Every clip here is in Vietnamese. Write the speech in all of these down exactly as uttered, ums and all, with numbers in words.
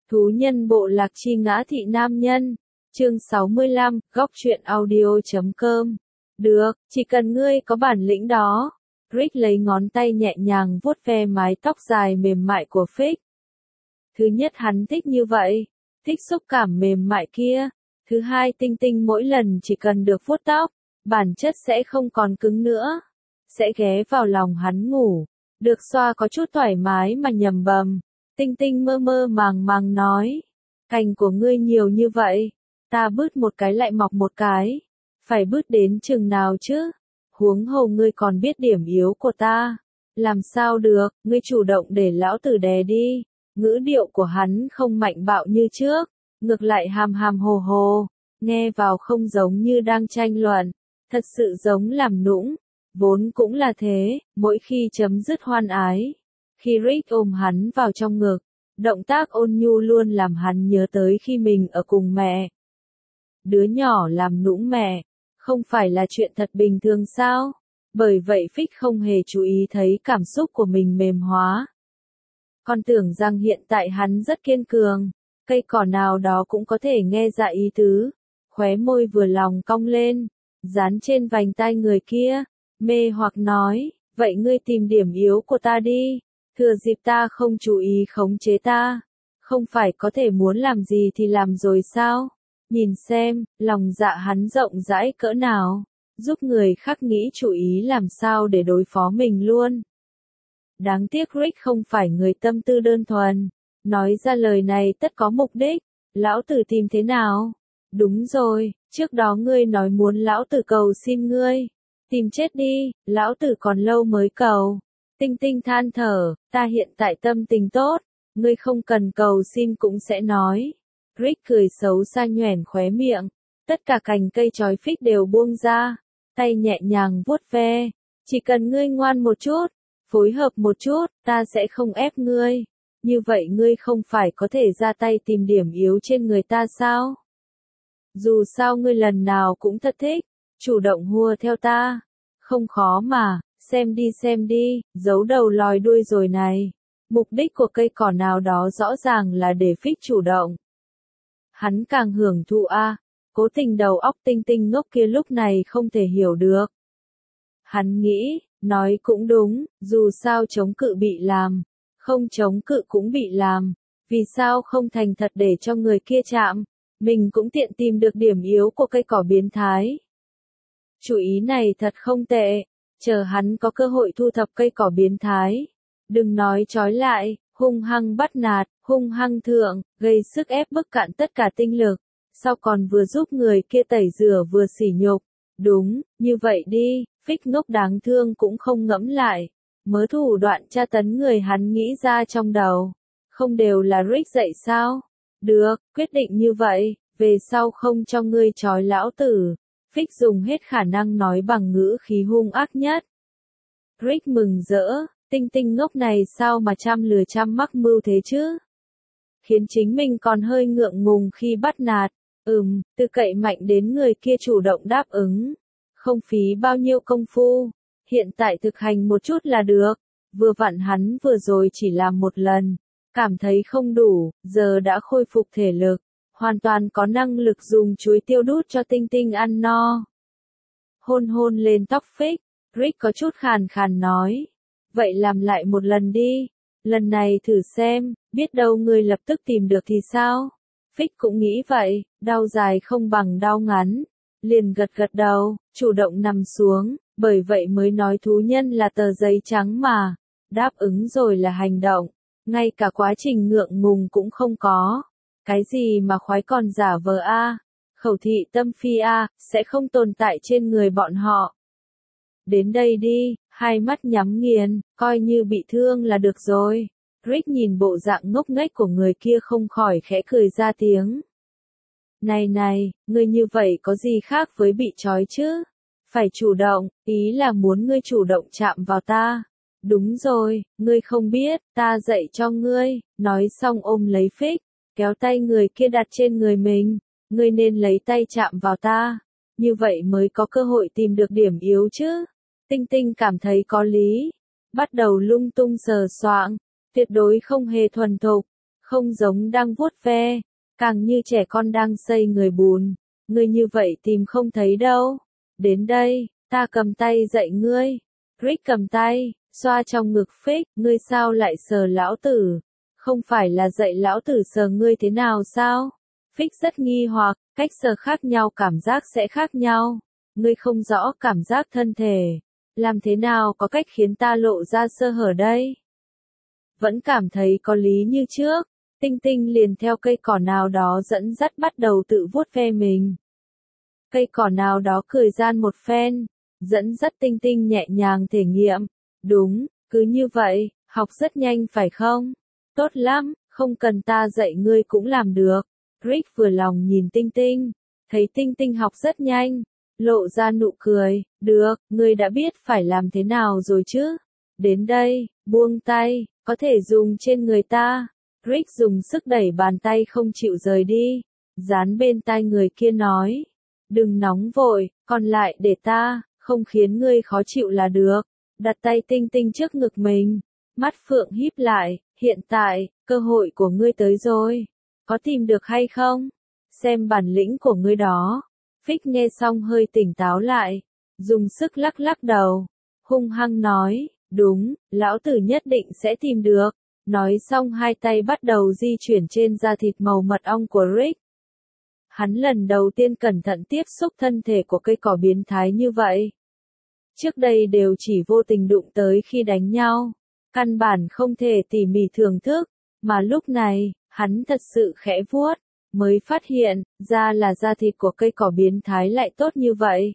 Thú nhân bộ lạc chi ngã thị nam nhân. Chương sáu mươi lăm, góc truyện audio chấm com. Được, chỉ cần ngươi có bản lĩnh đó. Rick lấy ngón tay nhẹ nhàng vuốt ve mái tóc dài mềm mại của Fix. Thứ nhất hắn thích như vậy, thích xúc cảm mềm mại kia. Thứ hai Tinh Tinh mỗi lần chỉ cần được vuốt tóc, bản chất sẽ không còn cứng nữa. Sẽ ghé vào lòng hắn ngủ, được xoa có chút thoải mái mà nhầm bầm. Tinh Tinh mơ mơ màng màng nói, cành của ngươi nhiều như vậy, ta bứt một cái lại mọc một cái, phải bứt đến chừng nào chứ? Huống hồ ngươi còn biết điểm yếu của ta, làm sao được, ngươi chủ động để lão tử đè đi. Ngữ điệu của hắn không mạnh bạo như trước, ngược lại hàm hàm hồ hồ, nghe vào không giống như đang tranh luận, thật sự giống làm nũng, vốn cũng là thế, mỗi khi chấm dứt hoan ái. Khi Rick ôm hắn vào trong ngực, động tác ôn nhu luôn làm hắn nhớ tới khi mình ở cùng mẹ. Đứa nhỏ làm nũng mẹ, không phải là chuyện thật bình thường sao? Bởi vậy Fix không hề chú ý thấy cảm xúc của mình mềm hóa. Con tưởng rằng hiện tại hắn rất kiên cường, cây cỏ nào đó cũng có thể nghe ra ý tứ. Khóe môi vừa lòng cong lên, dán trên vành tai người kia, mê hoặc nói, vậy ngươi tìm điểm yếu của ta đi, thừa dịp ta không chú ý khống chế ta, không phải có thể muốn làm gì thì làm rồi sao? Nhìn xem, lòng dạ hắn rộng rãi cỡ nào, giúp người khác nghĩ chú ý làm sao để đối phó mình luôn. Đáng tiếc Rick không phải người tâm tư đơn thuần, nói ra lời này tất có mục đích, lão tử tìm thế nào? Đúng rồi, trước đó ngươi nói muốn lão tử cầu xin ngươi, tìm chết đi, lão tử còn lâu mới cầu. Tinh Tinh than thở, ta hiện tại tâm tình tốt, ngươi không cần cầu xin cũng sẽ nói. Rick cười xấu xa nhoẻn khóe miệng, tất cả cành cây chói Fix đều buông ra, tay nhẹ nhàng vuốt ve, chỉ cần ngươi ngoan một chút, phối hợp một chút, ta sẽ không ép ngươi, như vậy ngươi không phải có thể ra tay tìm điểm yếu trên người ta sao? Dù sao ngươi lần nào cũng thật thích, chủ động hùa theo ta, không khó mà, xem đi xem đi, giấu đầu lòi đuôi rồi này. Mục đích của cây cỏ nào đó rõ ràng là để Fix chủ động. Hắn càng hưởng thụ a, à, cố tình đầu óc Tinh Tinh ngốc kia lúc này không thể hiểu được. Hắn nghĩ, nói cũng đúng, dù sao chống cự bị làm, không chống cự cũng bị làm, vì sao không thành thật để cho người kia chạm, mình cũng tiện tìm được điểm yếu của cây cỏ biến thái. Chủ ý này thật không tệ, chờ hắn có cơ hội thu thập cây cỏ biến thái. Đừng nói trói lại, hung hăng bắt nạt, hung hăng thượng, gây sức ép bức cạn tất cả tinh lực, sau còn vừa giúp người kia tẩy rửa vừa sỉ nhục. Đúng, như vậy đi, Fix ngốc đáng thương cũng không ngẫm lại, mớ thủ đoạn tra tấn người hắn nghĩ ra trong đầu, không đều là Rick dạy sao? Được, quyết định như vậy, về sau không cho ngươi trói lão tử. Fix dùng hết khả năng nói bằng ngữ khí hung ác nhất. Rick mừng rỡ, Tinh Tinh ngốc này sao mà trăm lừa trăm mắc mưu thế chứ? Khiến chính mình còn hơi ngượng ngùng khi bắt nạt. Ừm, từ cậy mạnh đến người kia chủ động đáp ứng. Không phí bao nhiêu công phu. Hiện tại thực hành một chút là được. Vừa vặn hắn vừa rồi chỉ làm một lần. Cảm thấy không đủ, giờ đã khôi phục thể lực. Hoàn toàn có năng lực dùng chuối tiêu đút cho Tinh Tinh ăn no. Hôn hôn lên tóc Fix, Rick có chút khàn khàn nói. Vậy làm lại một lần đi. Lần này thử xem, biết đâu ngươi lập tức tìm được thì sao? Fix cũng nghĩ vậy, đau dài không bằng đau ngắn. Liền gật gật đầu, chủ động nằm xuống, bởi vậy mới nói thú nhân là tờ giấy trắng mà. Đáp ứng rồi là hành động, ngay cả quá trình ngượng ngùng cũng không có. Cái gì mà khoái còn giả vờ a, khẩu thị tâm phi a, sẽ không tồn tại trên người bọn họ. Đến đây đi, hai mắt nhắm nghiền, coi như bị thương là được rồi. Rick nhìn bộ dạng ngốc nghếch của người kia không khỏi khẽ cười ra tiếng. Này này, ngươi như vậy có gì khác với bị trói chứ? Phải chủ động, ý là muốn ngươi chủ động chạm vào ta. Đúng rồi, ngươi không biết, ta dạy cho ngươi, nói xong ôm lấy Fix, kéo tay người kia đặt trên người mình. Ngươi nên lấy tay chạm vào ta, như vậy mới có cơ hội tìm được điểm yếu chứ. Tinh Tinh cảm thấy có lý, bắt đầu lung tung sờ soạng, tuyệt đối không hề thuần thục, không giống đang vuốt ve, càng như trẻ con đang xây người bùn. Ngươi như vậy tìm không thấy đâu. Đến đây, ta cầm tay dạy ngươi. Rick cầm tay, xoa trong ngực Fix, ngươi sao lại sờ lão tử? Không phải là dạy lão tử sờ ngươi thế nào sao? Fix rất nghi hoặc, cách sờ khác nhau cảm giác sẽ khác nhau. Ngươi không rõ cảm giác thân thể. Làm thế nào có cách khiến ta lộ ra sơ hở đây? Vẫn cảm thấy có lý như trước. Tinh Tinh liền theo cây cỏ nào đó dẫn dắt bắt đầu tự vuốt ve mình. Cây cỏ nào đó cười gian một phen, dẫn dắt Tinh Tinh nhẹ nhàng thể nghiệm. Đúng, cứ như vậy, học rất nhanh phải không? Tốt lắm, không cần ta dạy ngươi cũng làm được. Rick vừa lòng nhìn Tinh Tinh, thấy Tinh Tinh học rất nhanh, lộ ra nụ cười. Được, ngươi đã biết phải làm thế nào rồi chứ? Đến đây, buông tay, có thể dùng trên người ta. Rick dùng sức đẩy bàn tay không chịu rời đi, dán bên tai người kia nói. Đừng nóng vội, còn lại để ta, không khiến ngươi khó chịu là được. Đặt tay Tinh Tinh trước ngực mình, mắt phượng híp lại, hiện tại, cơ hội của ngươi tới rồi. Có tìm được hay không? Xem bản lĩnh của ngươi đó. Fix nghe xong hơi tỉnh táo lại, dùng sức lắc lắc đầu, hung hăng nói, đúng, lão tử nhất định sẽ tìm được. Nói xong hai tay bắt đầu di chuyển trên da thịt màu mật ong của Rick. Hắn lần đầu tiên cẩn thận tiếp xúc thân thể của cây cỏ biến thái như vậy. Trước đây đều chỉ vô tình đụng tới khi đánh nhau, căn bản không thể tỉ mỉ thưởng thức, mà lúc này, hắn thật sự khẽ vuốt, mới phát hiện ra là da thịt của cây cỏ biến thái lại tốt như vậy.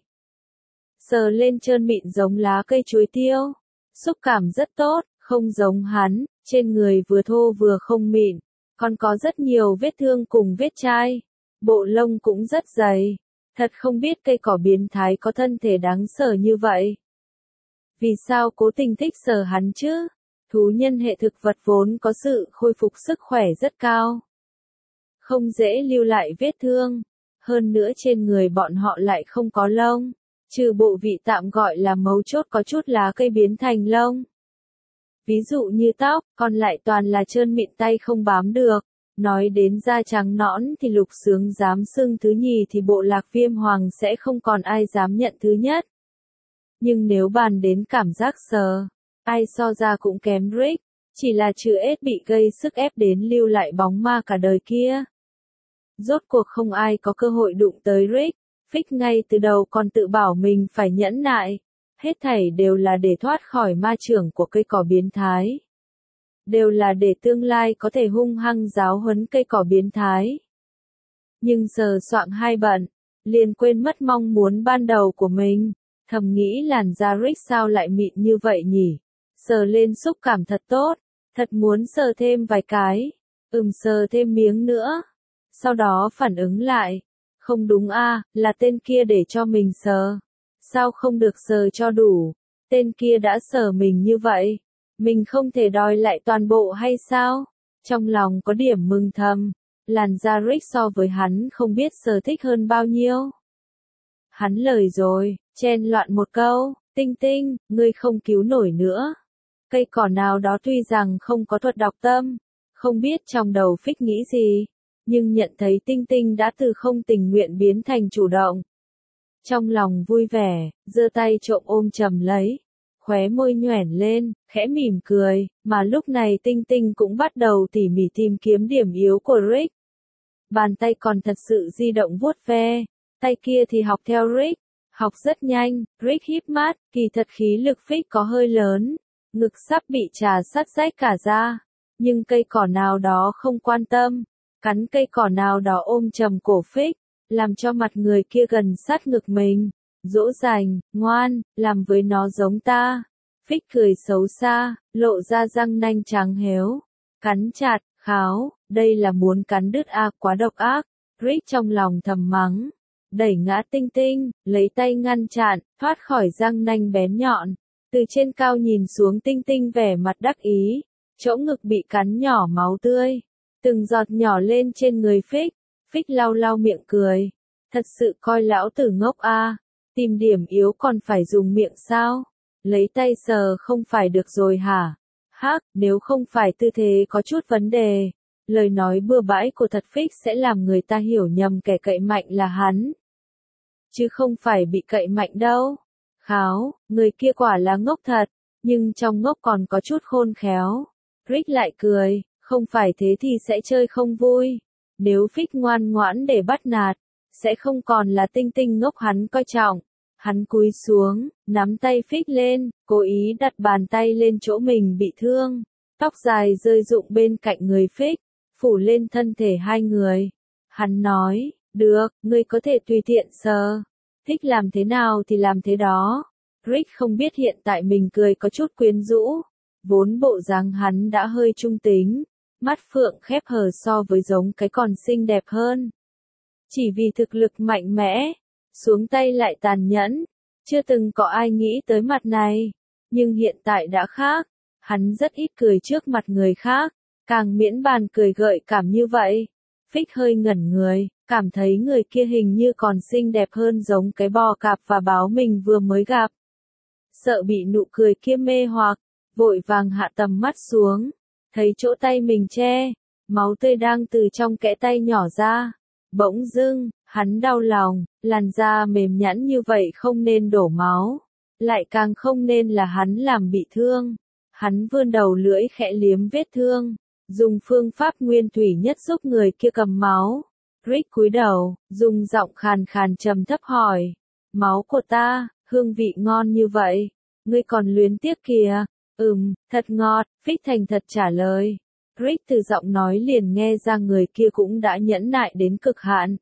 Sờ lên trơn mịn giống lá cây chuối tiêu, xúc cảm rất tốt, không giống hắn, trên người vừa thô vừa không mịn, còn có rất nhiều vết thương cùng vết chai, bộ lông cũng rất dày. Thật không biết cây cỏ biến thái có thân thể đáng sợ như vậy. Vì sao cố tình thích sờ hắn chứ? Thú nhân hệ thực vật vốn có sự khôi phục sức khỏe rất cao. Không dễ lưu lại vết thương. Hơn nữa trên người bọn họ lại không có lông. Trừ bộ vị tạm gọi là mấu chốt có chút lá cây biến thành lông. Ví dụ như tóc, còn lại toàn là trơn mịn tay không bám được. Nói đến da trắng nõn thì Lục Sướng dám xưng thứ nhì thì bộ Lạc Viêm Hoàng sẽ không còn ai dám nhận thứ nhất. Nhưng nếu bàn đến cảm giác sờ, ai so ra cũng kém Rick, chỉ là chữ S bị gây sức ép đến lưu lại bóng ma cả đời kia. Rốt cuộc không ai có cơ hội đụng tới Rick, Fix ngay từ đầu còn tự bảo mình phải nhẫn nại, hết thảy đều là để thoát khỏi ma chưởng của cây cỏ biến thái. Đều là để tương lai có thể hung hăng giáo huấn cây cỏ biến thái. Nhưng sờ soạng hai bận, liền quên mất mong muốn ban đầu của mình, thầm nghĩ làn da Rick sao lại mịn như vậy nhỉ? Sờ lên xúc cảm thật tốt, thật muốn sờ thêm vài cái, ừm sờ thêm miếng nữa. Sau đó phản ứng lại, không đúng a, là tên kia để cho mình sờ. Sao không được sờ cho đủ? Tên kia đã sờ mình như vậy. Mình không thể đòi lại toàn bộ hay sao? Trong lòng có điểm mừng thầm, làn da Rick so với hắn không biết sở thích hơn bao nhiêu. Hắn lời rồi, chen loạn một câu, Tinh Tinh, ngươi không cứu nổi nữa. Cây cỏ nào đó tuy rằng không có thuật đọc tâm, không biết trong đầu Fix nghĩ gì, nhưng nhận thấy Tinh Tinh đã từ không tình nguyện biến thành chủ động. Trong lòng vui vẻ, giơ tay trộm ôm chầm lấy. Khóe môi nhoẻn lên, khẽ mỉm cười, mà lúc này Tinh Tinh cũng bắt đầu tỉ mỉ tìm kiếm điểm yếu của Rick. Bàn tay còn thật sự di động vuốt ve, tay kia thì học theo Rick, học rất nhanh. Rick híp mắt, kỳ thật khí lực Fix có hơi lớn, ngực sắp bị trà sắt rách cả ra, nhưng cây cỏ nào đó không quan tâm, cắn cây cỏ nào đó ôm chầm cổ Fix, làm cho mặt người kia gần sát ngực mình. Dỗ dành, ngoan, làm với nó giống ta. Fix cười xấu xa, lộ ra răng nanh trắng héo. Cắn chặt, kháo, đây là muốn cắn đứt a, quá độc ác. Rick trong lòng thầm mắng. Đẩy ngã Tinh Tinh, lấy tay ngăn chặn, thoát khỏi răng nanh bén nhọn. Từ trên cao nhìn xuống Tinh Tinh vẻ mặt đắc ý. Chỗ ngực bị cắn nhỏ máu tươi. Từng giọt nhỏ lên trên người Fix. Fix lau lau miệng cười. Thật sự coi lão tử ngốc a. Tìm điểm yếu còn phải dùng miệng sao? Lấy tay sờ không phải được rồi hả? Hắc, nếu không phải tư thế có chút vấn đề, Lời nói bừa bãi của thật Fix sẽ làm người ta hiểu nhầm kẻ cậy mạnh là hắn. Chứ không phải bị cậy mạnh đâu. Kháo, người kia quả là ngốc thật, nhưng trong ngốc còn có chút khôn khéo. Rick lại cười, không phải thế thì sẽ chơi không vui. Nếu Fix ngoan ngoãn để bắt nạt, sẽ không còn là Tinh Tinh ngốc hắn coi trọng. Hắn cúi xuống, nắm tay Fix lên, cố ý đặt bàn tay lên chỗ mình bị thương. Tóc dài rơi rụng bên cạnh người Fix, phủ lên thân thể hai người. Hắn nói, được, ngươi có thể tùy tiện sờ. Thích làm thế nào thì làm thế đó. Rick không biết hiện tại mình cười có chút quyến rũ. Vốn bộ dáng hắn đã hơi trung tính. Mắt phượng khép hờ so với giống cái còn xinh đẹp hơn. Chỉ vì thực lực mạnh mẽ, xuống tay lại tàn nhẫn. Chưa từng có ai nghĩ tới mặt này. Nhưng hiện tại đã khác. Hắn rất ít cười trước mặt người khác. Càng miễn bàn cười gợi cảm như vậy. Fix hơi ngẩn người, cảm thấy người kia hình như còn xinh đẹp hơn giống cái bò cạp và báo mình vừa mới gặp. Sợ bị nụ cười kia mê hoặc, vội vàng hạ tầm mắt xuống, thấy chỗ tay mình che, máu tươi đang từ trong kẽ tay nhỏ ra. Bỗng dưng, hắn đau lòng, làn da mềm nhẵn như vậy không nên đổ máu, lại càng không nên là hắn làm bị thương. Hắn vươn đầu lưỡi khẽ liếm vết thương. Dùng phương pháp nguyên thủy nhất giúp người kia cầm máu. Rick cúi đầu, dùng giọng khàn khàn trầm thấp hỏi. Máu của ta, hương vị ngon như vậy. Ngươi còn luyến tiếc kìa. Ừm, thật ngọt, Fix thành thật trả lời. Rick từ giọng nói liền nghe ra người kia cũng đã nhẫn nại đến cực hạn.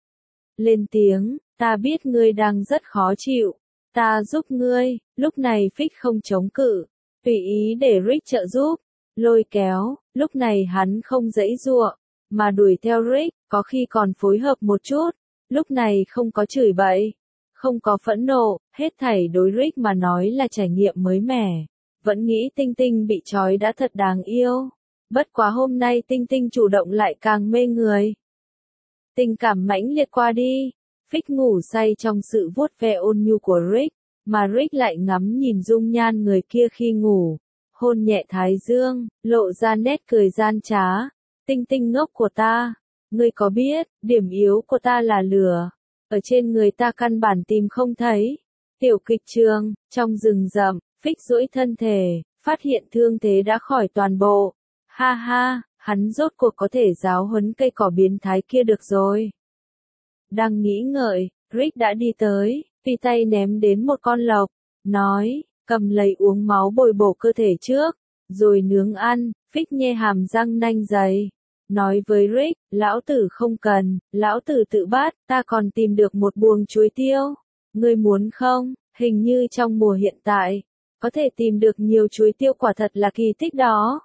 Lên tiếng, ta biết ngươi đang rất khó chịu. Ta giúp ngươi, lúc này Fix không chống cự. Tùy ý để Rick trợ giúp. Lôi kéo, lúc này hắn không giãy giụa, mà đuổi theo Rick, có khi còn phối hợp một chút. Lúc này không có chửi bậy, không có phẫn nộ, hết thảy đối Rick mà nói là trải nghiệm mới mẻ. Vẫn nghĩ Tinh Tinh bị trói đã thật đáng yêu. Bất quá hôm nay Tinh Tinh chủ động lại càng mê người. Tình cảm mãnh liệt qua đi, Fix ngủ say trong sự vuốt ve ôn nhu của Rick, mà Rick lại ngắm nhìn dung nhan người kia khi ngủ. Hôn nhẹ thái dương, lộ ra nét cười gian trá. Tinh Tinh ngốc của ta, ngươi có biết, điểm yếu của ta là lửa. Ở trên người ta căn bản tìm không thấy. Tiểu kịch trường, trong rừng rậm, Fix duỗi thân thể, phát hiện thương thế đã khỏi toàn bộ. Ha ha, hắn rốt cuộc có thể giáo huấn cây cỏ biến thái kia được rồi. Đang nghĩ ngợi, Rick đã đi tới, phi tay ném đến một con lộc, nói. Cầm lấy uống máu bồi bổ cơ thể trước, rồi nướng ăn. Fix nhe hàm răng nanh dày. Nói với Rick, lão tử không cần, lão tử tự bắt, ta còn tìm được một buồng chuối tiêu. Ngươi muốn không? Hình như trong mùa hiện tại, có thể tìm được nhiều chuối tiêu quả thật là kỳ tích đó.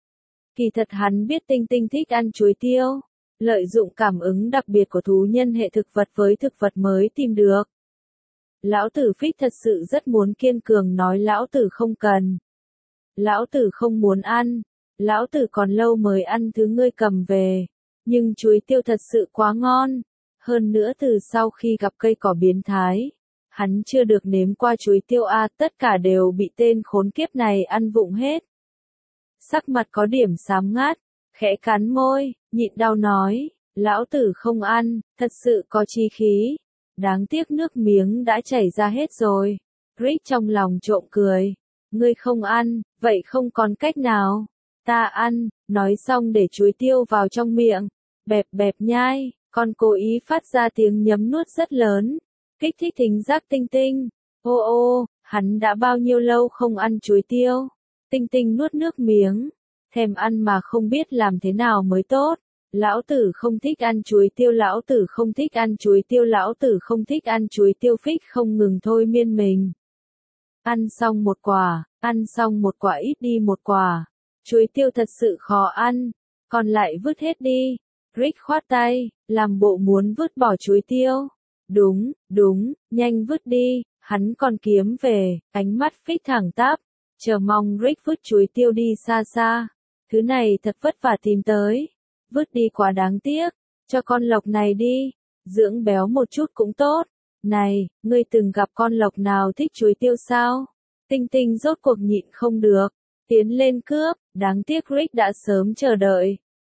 Kỳ thật hắn biết Tinh Tinh thích ăn chuối tiêu, lợi dụng cảm ứng đặc biệt của thú nhân hệ thực vật với thực vật mới tìm được. Lão tử Fix thật sự rất muốn kiên cường nói lão tử không cần. Lão tử không muốn ăn. Lão tử còn lâu mới ăn thứ ngươi cầm về. Nhưng chuối tiêu thật sự quá ngon. Hơn nữa từ sau khi gặp cây cỏ biến thái, hắn chưa được nếm qua chuối tiêu a, tất cả đều bị tên khốn kiếp này ăn vụng hết. Sắc mặt có điểm xám ngát, khẽ cắn môi, nhịn đau nói, lão tử không ăn, thật sự có chí khí. Đáng tiếc nước miếng đã chảy ra hết rồi. Rick trong lòng trộm cười. Ngươi không ăn, vậy không còn cách nào. Ta ăn, nói xong để chuối tiêu vào trong miệng. Bẹp bẹp nhai, còn cố ý phát ra tiếng nhấm nuốt rất lớn. Kích thích thính giác Tinh Tinh. Ô ô, hắn đã bao nhiêu lâu không ăn chuối tiêu. Tinh Tinh nuốt nước miếng. Thèm ăn mà không biết làm thế nào mới tốt. Lão tử không thích ăn chuối tiêu, lão tử không thích ăn chuối tiêu, lão tử không thích ăn chuối tiêu. Fix không ngừng thôi miên mình. Ăn xong một quả, ăn xong một quả ít đi một quả. Chuối tiêu thật sự khó ăn, còn lại vứt hết đi. Rick khoát tay, làm bộ muốn vứt bỏ chuối tiêu. Đúng, đúng, nhanh vứt đi, hắn còn kiếm về. Ánh mắt Fix thẳng tắp, chờ mong Rick vứt chuối tiêu đi xa xa. Thứ này thật vất vả tìm tới. Vứt đi quá đáng tiếc, cho con lộc này đi, dưỡng béo một chút cũng tốt. Này, ngươi từng gặp con lộc nào thích chuối tiêu sao? Tinh Tinh rốt cuộc nhịn không được, tiến lên cướp, đáng tiếc Rick đã sớm chờ đợi.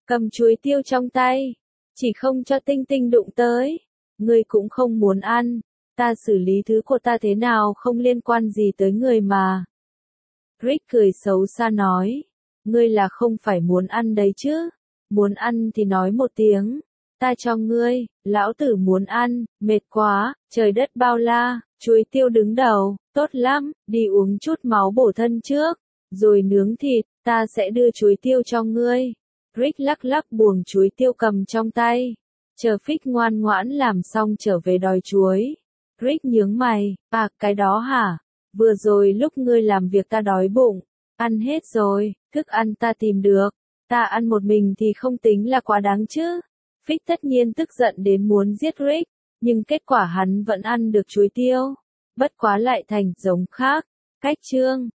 cầm chuối tiêu trong tay, chỉ không cho Tinh Tinh đụng tới. Ngươi cũng không muốn ăn, ta xử lý thứ của ta thế nào không liên quan gì tới người mà. Rick cười xấu xa nói, ngươi là không phải muốn ăn đấy chứ, muốn ăn thì nói một tiếng, ta cho ngươi, lão tử muốn ăn, mệt quá, trời đất bao la, chuối tiêu đứng đầu, tốt lắm, đi uống chút máu bổ thân trước, rồi nướng thịt, ta sẽ đưa chuối tiêu cho ngươi. Rick lắc lắc buồng chuối tiêu cầm trong tay, chờ Fix ngoan ngoãn làm xong trở về đòi chuối. Rick nhướng mày, à cái đó hả? Vừa rồi lúc ngươi làm việc ta đói bụng, ăn hết rồi, thức ăn ta tìm được, ta ăn một mình thì không tính là quá đáng chứ. Fix tất nhiên tức giận đến muốn giết Rick, nhưng kết quả hắn vẫn ăn được chuối tiêu, bất quá lại thành giống khác. Cách chương